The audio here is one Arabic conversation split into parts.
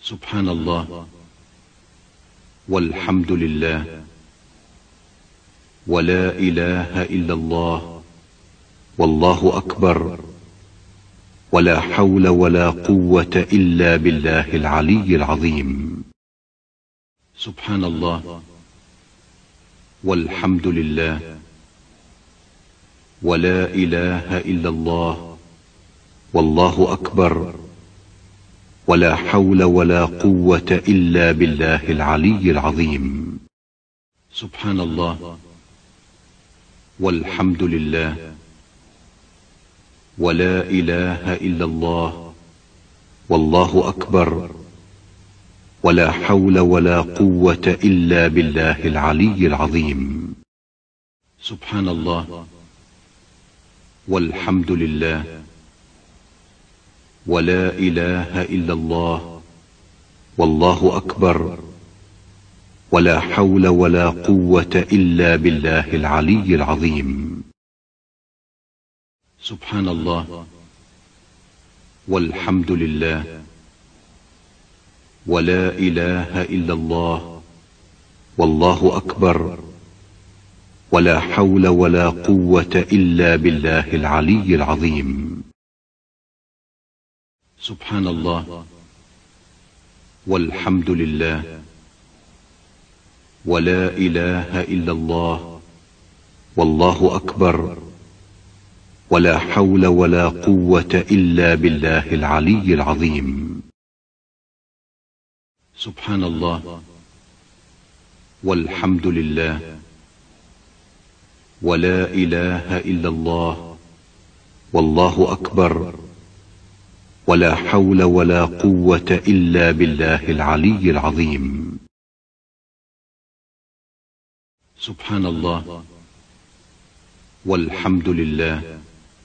سبحان الله والحمد لله ولا إله إلا الله والله أكبر ولا حول ولا قوة إلا بالله العلي العظيم. سبحان الله والحمد لله ولا إله إلا الله والله أكبر ولا حول ولا قوة إلا بالله العلي العظيم. سبحان الله والحمد لله ولا إله إلا الله والله أكبر ولا حول ولا قوة إلا بالله العلي العظيم. سبحان الله والحمد لله ولا إله إلا الله والله أكبر ولا حول ولا قوة إلا بالله العلي العظيم. سبحان الله والحمد لله ولا إله إلا الله والله أكبر ولا حول ولا قوة إلا بالله العلي العظيم. سبحان الله والحمد لله ولا إله إلا الله والله أكبر ولا حول ولا قوة إلا بالله العلي العظيم. سبحان الله والحمد لله ولا إله إلا الله والله أكبر ولا حول ولا قوة إلا بالله العلي العظيم. سبحان الله والحمد لله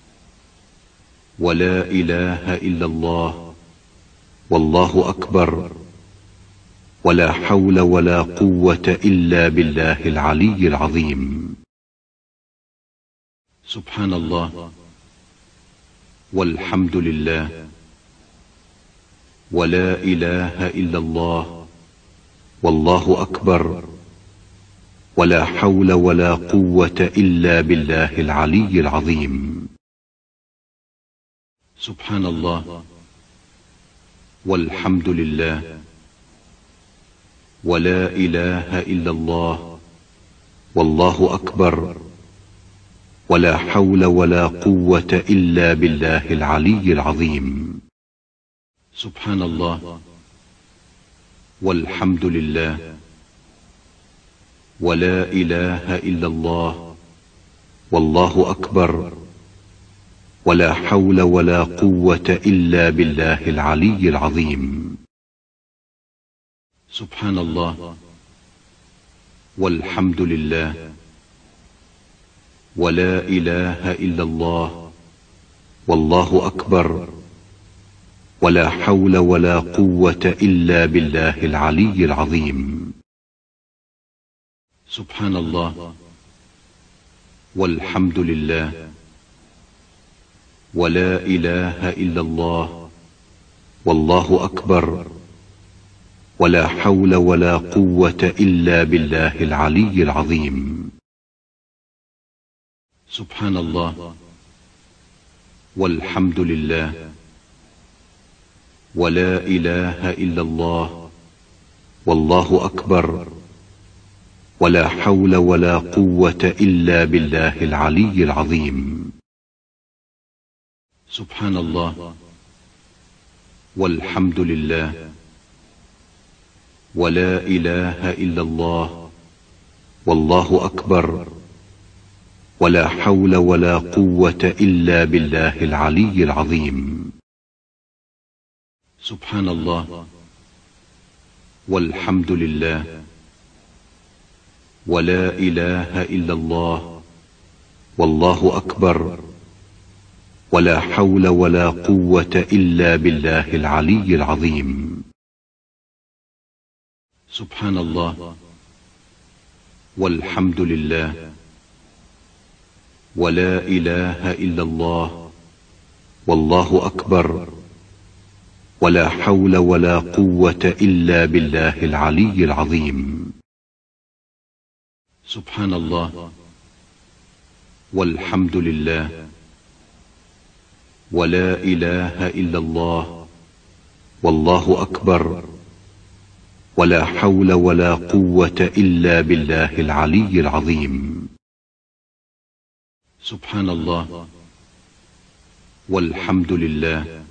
ولا إله إلا الله والله أكبر ولا حول ولا قوة إلا بالله العلي العظيم. سبحان الله والحمد لله ولا إله إلا الله والله أكبر ولا حول ولا قوة إلا بالله العلي العظيم. سبحان الله والحمد لله ولا إله إلا الله والله أكبر ولا حول ولا قوة إلا بالله العلي العظيم. سبحان الله والحمد لله ولا إله إلا الله والله أكبر ولا حول ولا قوة إلا بالله العلي العظيم. سبحان الله والحمد لله ولا إله إلا الله والله أكبر ولا حول ولا قوة إلا بالله العلي العظيم. سبحان الله والحمد لله ولا إله إلا الله والله أكبر ولا حول ولا قوة إلا بالله العلي العظيم. سبحان الله والحمد لله ولا إله إلا الله والله أكبر ولا حول ولا قوة إلا بالله العلي العظيم. سبحان الله والحمد لله ولا إله إلا الله والله أكبر ولا حول ولا قوة إلا بالله العلي العظيم. سبحان الله والحمد لله ولا إله إلا الله والله أكبر ولا حول ولا قوة إلا بالله العلي العظيم. سبحان الله والحمد لله ولا إله إلا الله والله أكبر ولا حول ولا قوة إلا بالله العلي العظيم. سبحان الله والحمد لله ولا إله إلا الله والله أكبر ولا حول ولا قوة إلا بالله العلي العظيم. سبحان الله والحمد لله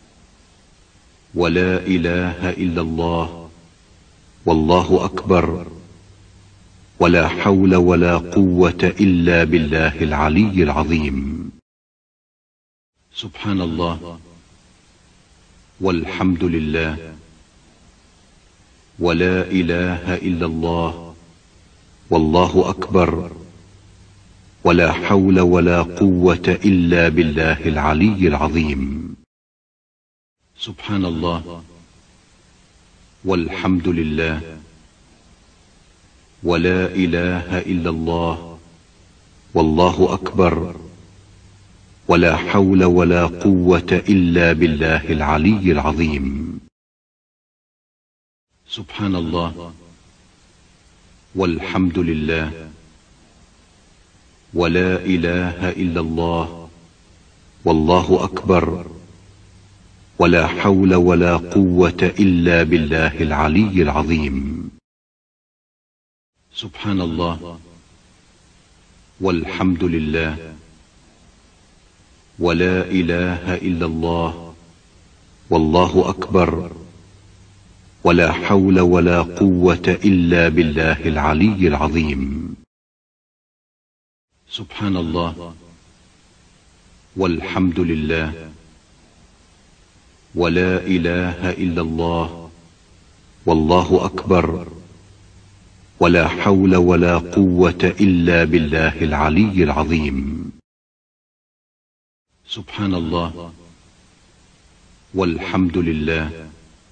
ولا إله إلا الله والله أكبر ولا حول ولا قوة إلا بالله العلي العظيم. سبحان الله والحمد لله ولا إله إلا الله والله أكبر ولا حول ولا قوة إلا بالله العلي العظيم. سبحان الله والحمد لله ولا إله إلا الله والله أكبر ولا حول ولا قوة إلا بالله العلي العظيم. سبحان الله والحمد لله ولا إله إلا الله والله أكبر ولا حول ولا قوة إلا بالله العلي العظيم. سبحان الله والحمد لله ولا إله إلا الله والله أكبر ولا حول ولا قوة إلا بالله العلي العظيم. سبحان الله والحمد لله ولا إله إلا الله والله أكبر ولا حول ولا قوة إلا بالله العلي العظيم. سبحان الله والحمد لله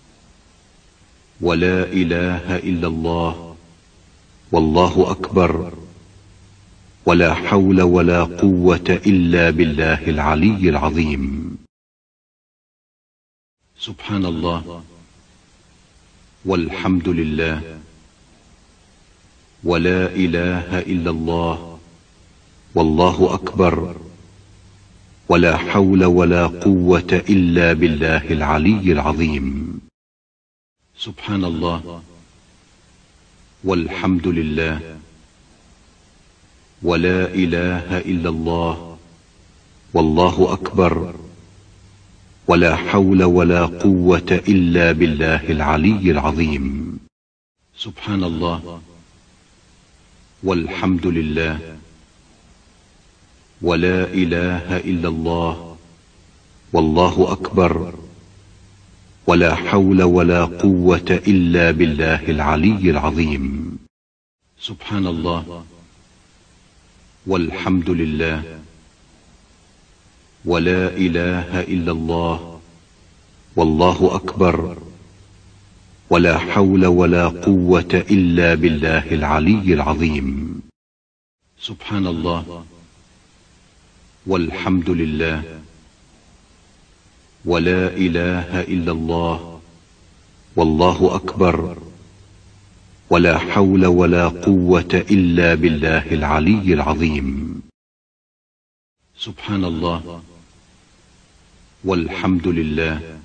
ولا إله إلا الله والله أكبر ولا حول ولا قوة إلا بالله العلي العظيم. سبحان الله والحمد لله ولا إله إلا الله والله أكبر ولا حول ولا قوة إلا بالله العلي العظيم. سبحان الله والحمد لله ولا إله إلا الله والله أكبر ولا حول ولا قوة إلا بالله العلي العظيم. سبحان الله والحمد لله ولا إله إلا الله والله أكبر ولا حول ولا قوة إلا بالله العلي العظيم. سبحان الله والحمد لله ولا إله إلا الله والله أكبر ولا حول ولا قوة إلا بالله العلي العظيم. سبحان الله والحمد لله ولا إله إلا الله والله أكبر ولا حول ولا قوة إلا بالله العلي العظيم. سبحان الله والحمد لله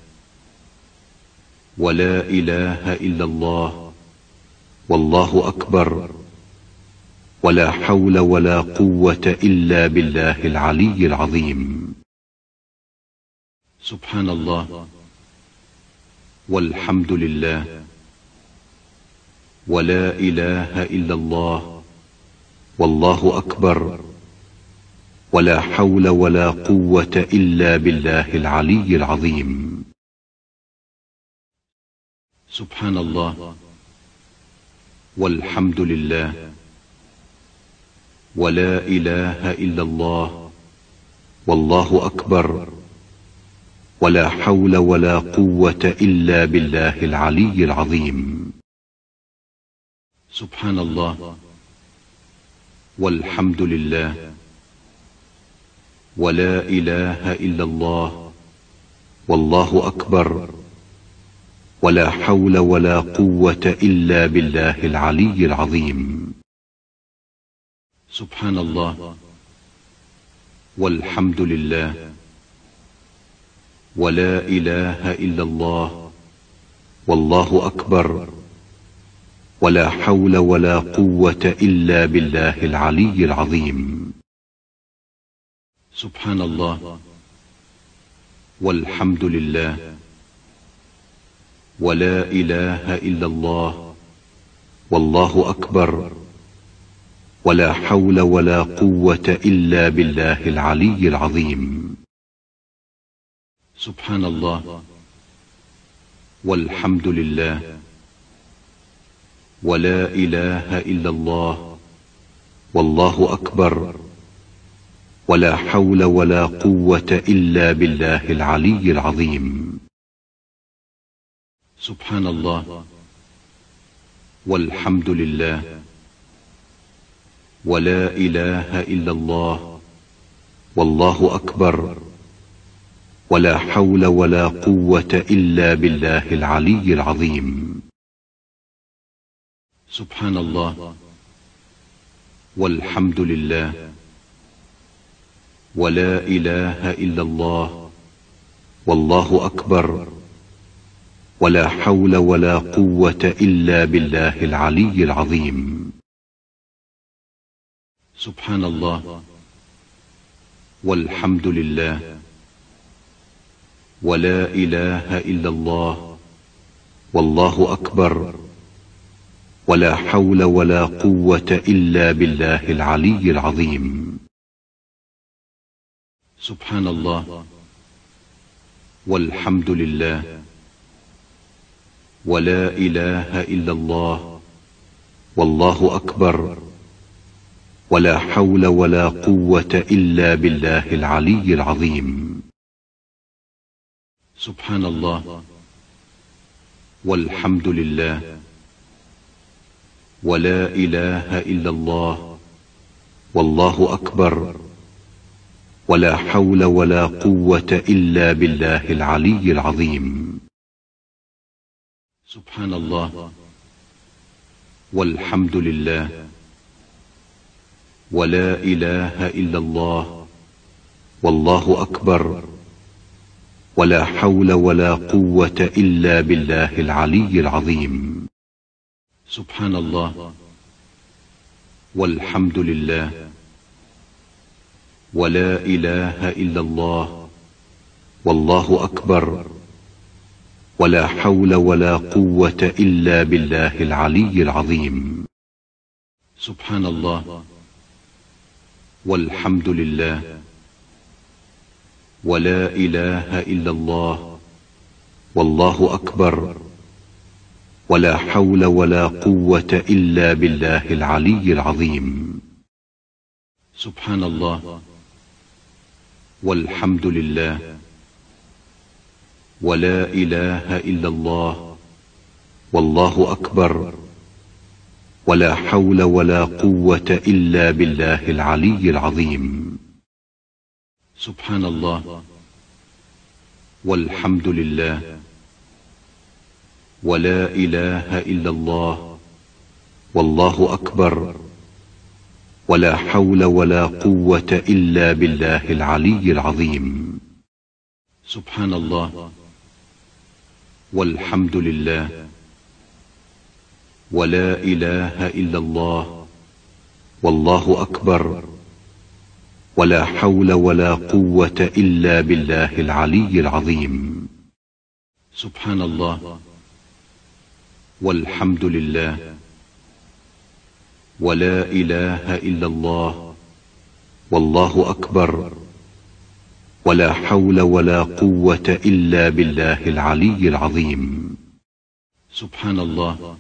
ولا إله إلا الله والله أكبر ولا حول ولا قوة إلا بالله العلي العظيم. سبحان الله والحمد لله ولا إله إلا الله والله أكبر ولا حول ولا قوة إلا بالله العلي العظيم. سبحان الله والحمد لله ولا إله إلا الله والله أكبر ولا حول ولا قوة إلا بالله العلي العظيم. سبحان الله والحمد لله ولا إله إلا الله والله أكبر ولا حول ولا قوة إلا بالله العلي العظيم. سبحان الله والحمد لله ولا إله إلا الله والله أكبر ولا حول ولا قوة إلا بالله العلي العظيم. سبحان الله والحمد لله ولا إله إلا الله والله أكبر ولا حول ولا قوة إلا بالله العلي العظيم. سبحان الله والحمد لله ولا إله إلا الله والله أكبر ولا حول ولا قوة إلا بالله العلي العظيم. سبحان الله والحمد لله ولا إله إلا الله والله أكبر ولا حول ولا قوة إلا بالله العلي العظيم. سبحان الله والحمد لله ولا إله إلا الله والله أكبر ولا حول ولا قوة إلا بالله العلي العظيم. سبحان الله والحمد لله ولا إله إلا الله والله أكبر ولا حول ولا قوة إلا بالله العلي العظيم. سبحان الله والحمد لله ولا إله إلا الله والله أكبر ولا حول ولا قوة إلا بالله العلي العظيم. سبحان الله والحمد لله ولا إله إلا الله والله أكبر ولا حول ولا قوة إلا بالله العلي العظيم. سبحان الله والحمد لله ولا إله إلا الله والله أكبر ولا حول ولا قوة إلا بالله العلي العظيم. سبحان الله والحمد لله ولا إله إلا الله والله أكبر ولا حول ولا قوة إلا بالله العلي العظيم. سبحان الله والحمد لله ولا إله إلا الله والله أكبر ولا حول ولا قوة إلا بالله العلي العظيم. سبحان الله والحمد لله ولا إله إلا الله والله أكبر ولا حول ولا قوة إلا بالله العلي العظيم. سبحان الله والحمد لله ولا إله إلا الله والله أكبر ولا حول ولا قوة إلا بالله العلي العظيم. سبحان الله والحمد لله ولا إله إلا الله والله أكبر ولا حول ولا قوة إلا بالله العلي العظيم. سبحان الله والحمد لله ولا إله إلا الله والله أكبر ولا حول ولا قوة إلا بالله العلي العظيم. سبحان الله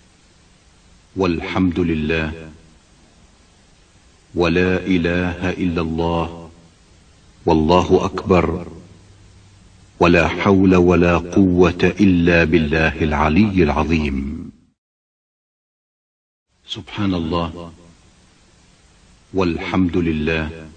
والحمد لله ولا إله إلا الله والله أكبر ولا حول ولا قوة إلا بالله العلي العظيم. سبحان الله والحمد لله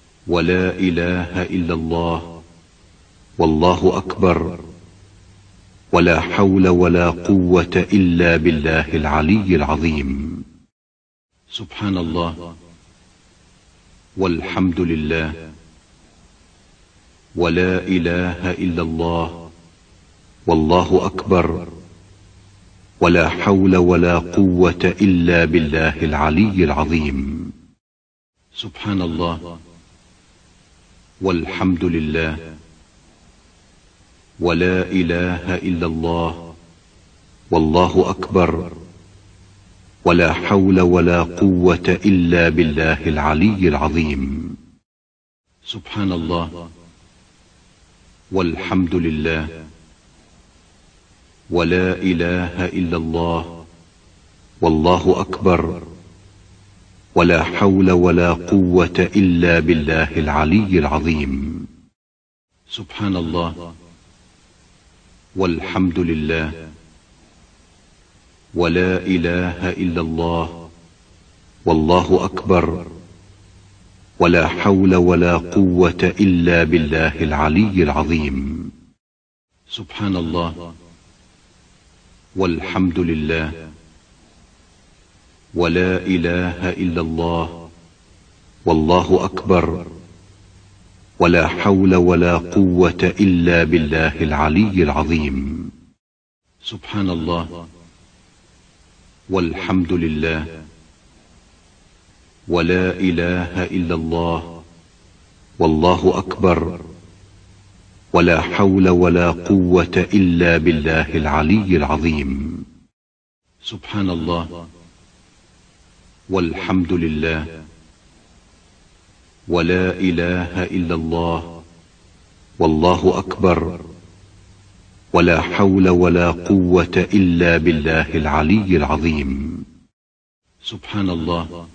ولا إله إلا الله والله أكبر ولا حول ولا قوة إلا بالله العلي العظيم. سبحان الله والحمد لله ولا إله إلا الله والله أكبر ولا حول ولا قوة إلا بالله العلي العظيم. سبحان الله والحمد لله ولا إله إلا الله والله أكبر ولا حول ولا قوة إلا بالله العلي العظيم. سبحان الله والحمد لله ولا إله إلا الله والله أكبر ولا حول ولا قوة إلا بالله العلي العظيم. سبحان الله والحمد لله ولا إله إلا الله والله أكبر ولا حول ولا قوة إلا بالله العلي العظيم. سبحان الله والحمد لله ولا إله إلا الله والله أكبر ولا حول ولا قوة إلا بالله العلي العظيم. سبحان الله والحمد لله ولا إله إلا الله والله أكبر ولا حول ولا قوة إلا بالله العلي العظيم. سبحان الله والحمد لله ولا إله إلا الله والله أكبر ولا حول ولا قوة إلا بالله العلي العظيم. سبحان الله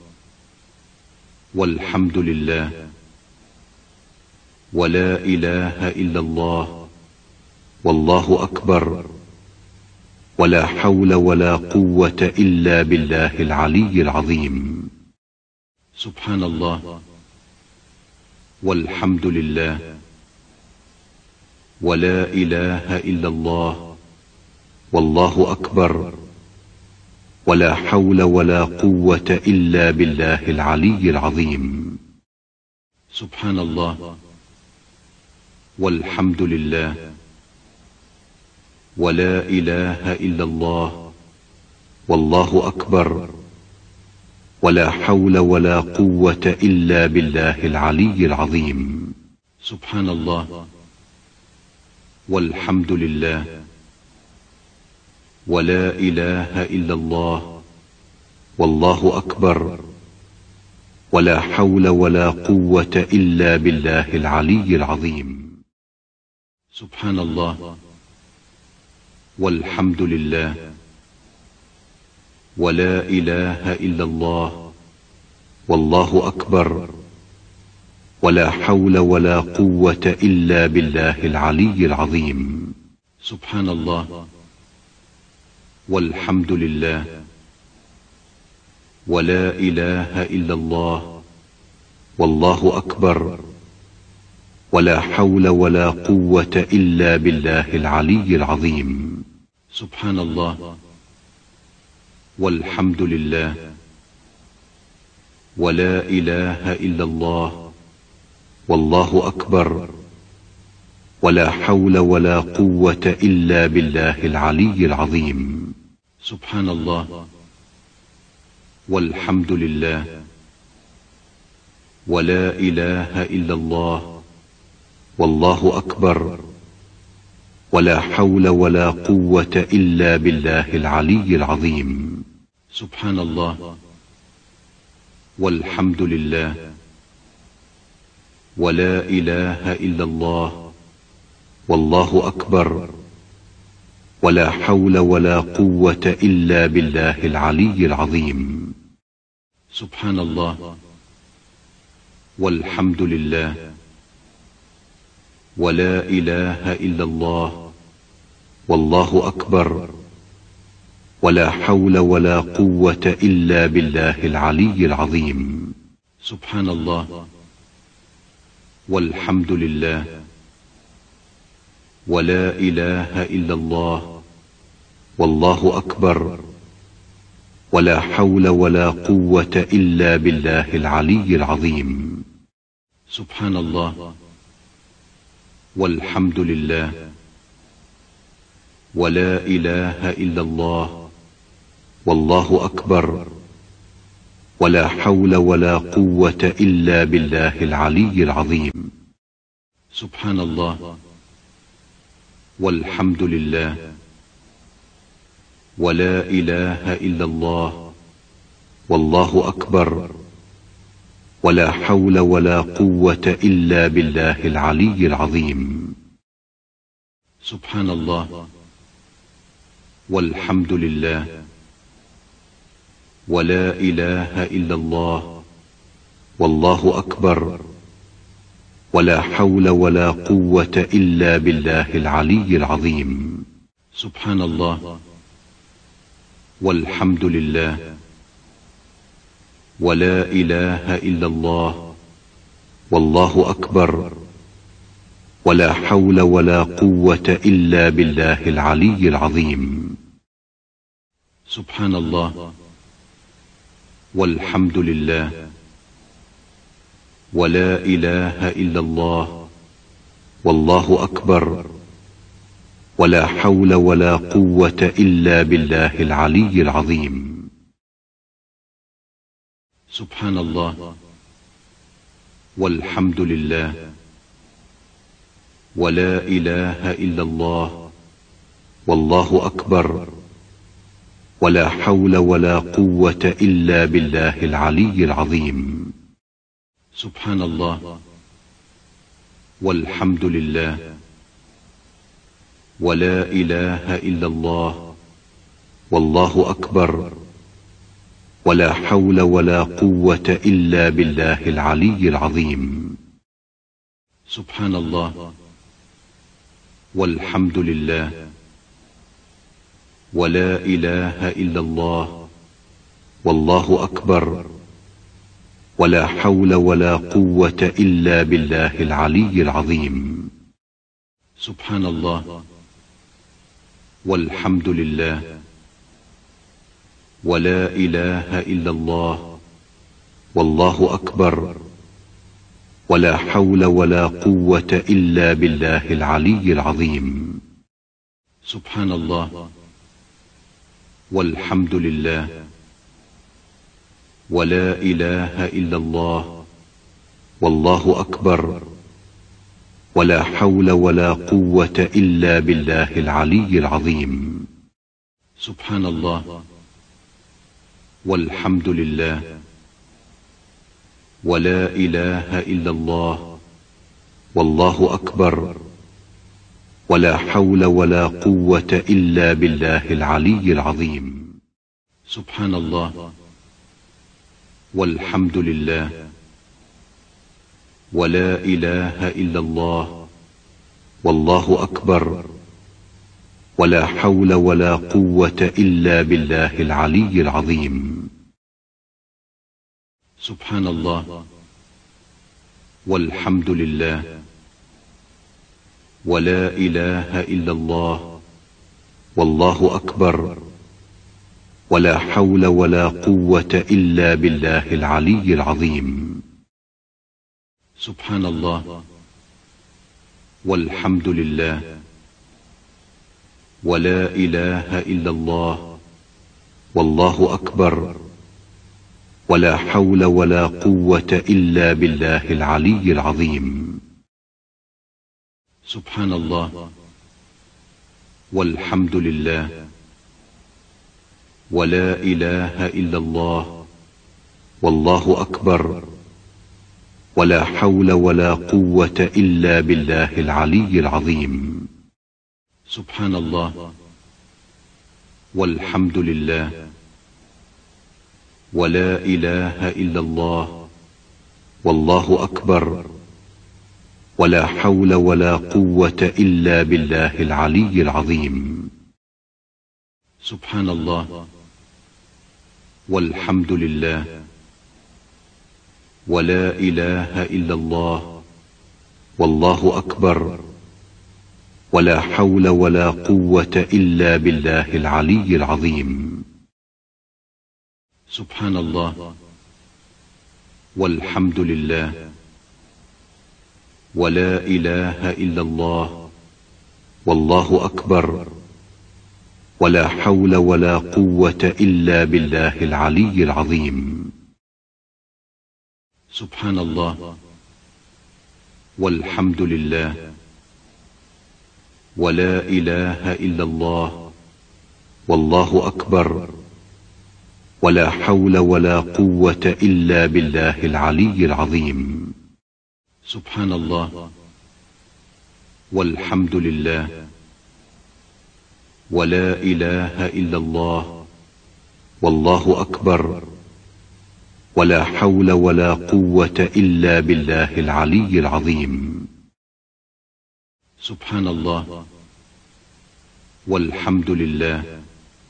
والحمد لله ولا إله إلا الله والله أكبر ولا حول ولا قوة إلا بالله العلي العظيم. سبحان الله والحمد لله ولا إله إلا الله والله أكبر ولا حول ولا قوة إلا بالله العلي العظيم. سبحان الله والحمد لله ولا إله إلا الله والله أكبر ولا حول ولا قوة إلا بالله العلي العظيم. سبحان الله والحمد لله ولا إله إلا الله والله أكبر ولا حول ولا قوة إلا بالله العلي العظيم. سبحان الله والحمد لله ولا إله إلا الله والله أكبر ولا حول ولا قوة إلا بالله العلي العظيم. سبحان الله والحمد لله ولا إله إلا الله والله أكبر ولا حول ولا قوة إلا بالله العلي العظيم. سبحان الله والحمد لله ولا إله إلا الله والله أكبر ولا حول ولا قوة إلا بالله العلي العظيم. سبحان الله والحمد لله ولا إله إلا الله والله أكبر ولا حول ولا قوة إلا بالله العلي العظيم. سبحان الله والحمد لله ولا إله إلا الله والله أكبر ولا حول ولا قوة إلا بالله العلي العظيم. سبحان الله والحمد لله ولا إله إلا الله والله أكبر ولا حول ولا قوة إلا بالله العلي العظيم. سبحان الله والحمد لله ولا إله إلا الله والله أكبر ولا حول ولا قوة إلا بالله العلي العظيم. سبحان الله والحمد لله ولا إله إلا الله والله أكبر ولا حول ولا قوة إلا بالله العلي العظيم. سبحان الله والحمد لله ولا إله إلا الله والله أكبر ولا حول ولا قوة إلا بالله العلي العظيم. سبحان الله والحمد لله ولا إله إلا الله والله أكبر ولا حول ولا قوة إلا بالله العلي العظيم. سبحان الله والحمد لله ولا إله إلا الله والله أكبر ولا حول ولا قوة إلا بالله العلي العظيم. سبحان الله والحمد لله ولا إله إلا الله والله أكبر ولا حول ولا قوة إلا بالله العلي العظيم. سبحان الله والحمد لله ولا إله إلا الله والله أكبر ولا حول ولا قوة إلا بالله العلي العظيم. سبحان الله والحمد لله ولا إله إلا الله والله أكبر ولا حول ولا قوة إلا بالله العلي العظيم. سبحان الله والحمد لله ولا إله إلا الله والله أكبر ولا حول ولا قوة إلا بالله العلي العظيم. سبحان الله والحمد لله ولا إله إلا الله والله أكبر ولا حول ولا قوة إلا بالله العلي العظيم. سبحان الله والحمد لله ولا إله إلا الله والله أكبر ولا حول ولا قوة إلا بالله العلي العظيم. سبحان الله والحمد لله ولا إله إلا الله والله أكبر ولا حول ولا قوة إلا بالله العلي العظيم. سبحان الله والحمد لله ولا إله إلا الله والله أكبر ولا حول ولا قوة إلا بالله العلي العظيم. سبحان الله والحمد لله ولا إله إلا الله والله أكبر ولا حول ولا قوة إلا بالله العلي العظيم. سبحان الله والحمد لله ولا إله إلا الله والله أكبر ولا حول ولا قوة إلا بالله العلي العظيم. سبحان الله والحمد لله ولا إله إلا الله والله أكبر ولا حول ولا قوة إلا بالله العلي العظيم. سبحان الله والحمد لله ولا إله إلا الله والله أكبر ولا حول ولا قوة إلا بالله العلي العظيم. سبحان الله والحمد لله ولا إله إلا الله والله أكبر ولا حول ولا قوة إلا بالله العلي العظيم. سبحان الله والحمد لله ولا إله إلا الله والله أكبر ولا حول ولا قوة إلا بالله العلي العظيم. سبحان الله والحمد لله ولا إله إلا الله والله أكبر ولا حول ولا قوة إلا بالله العلي العظيم. سبحان الله والحمد لله ولا إله إلا الله والله أكبر ولا حول ولا قوة إلا بالله العلي العظيم. سبحان الله والحمد لله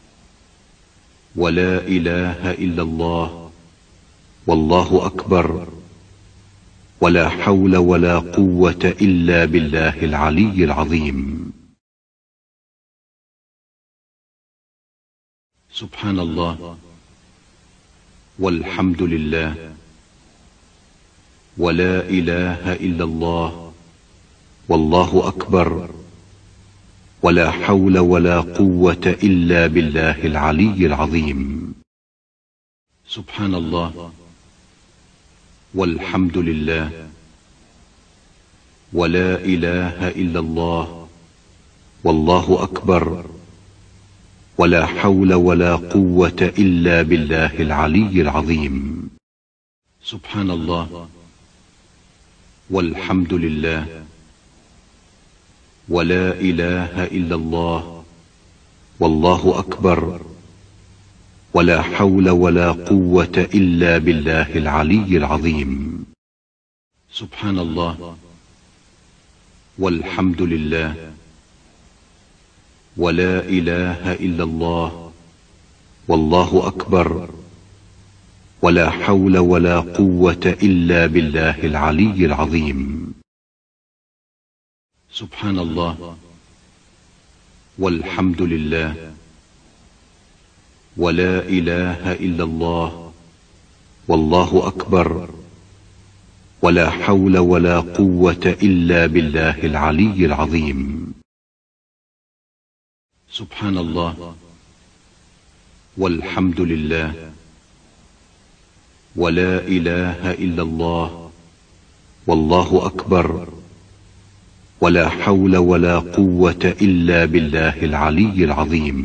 ولا إله إلا الله والله أكبر ولا حول ولا قوة إلا بالله العلي العظيم. سبحان الله والحمد لله ولا إله إلا الله والله أكبر ولا حول ولا قوة إلا بالله العلي العظيم. سبحان الله والحمد لله ولا إله إلا الله والله أكبر ولا حول ولا قوة إلا بالله العلي العظيم. سبحان الله والحمد لله ولا إله إلا الله والله أكبر ولا حول ولا قوة إلا بالله العلي العظيم. سبحان الله والحمد لله ولا إله إلا الله والله أكبر ولا حول ولا قوة إلا بالله العلي العظيم. سبحان الله والحمد لله ولا إله إلا الله والله أكبر ولا حول ولا قوة إلا بالله العلي العظيم. سبحان الله والحمد لله ولا إله إلا الله والله أكبر ولا حول ولا قوة إلا بالله العلي العظيم.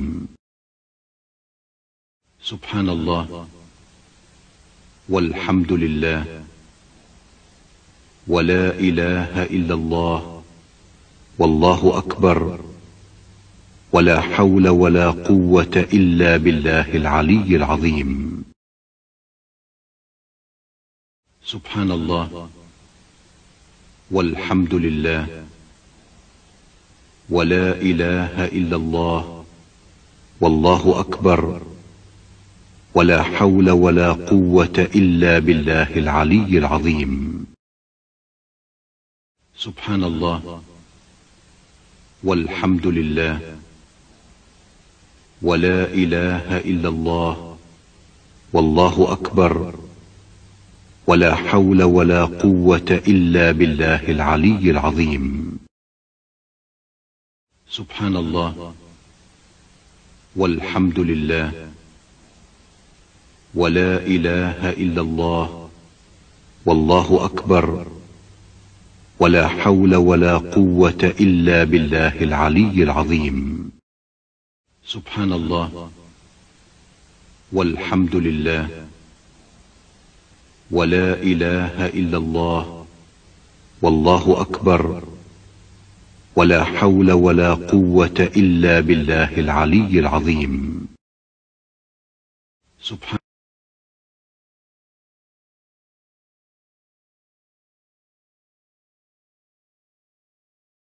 سبحان الله والحمد لله ولا إله إلا الله والله أكبر ولا حول ولا قوة إلا بالله العلي العظيم. سبحان الله والحمد لله ولا إله إلا الله والله أكبر ولا حول ولا قوة إلا بالله العلي العظيم. سبحان الله والحمد لله ولا إله إلا الله والله أكبر ولا حول ولا قوة إلا بالله العلي العظيم. سبحان الله والحمد لله ولا إله إلا الله والله أكبر ولا حول ولا قوة إلا بالله العلي العظيم. سبحان الله والحمد لله ولا إله إلا الله والله أكبر ولا حول ولا قوة إلا بالله العلي العظيم. سبحان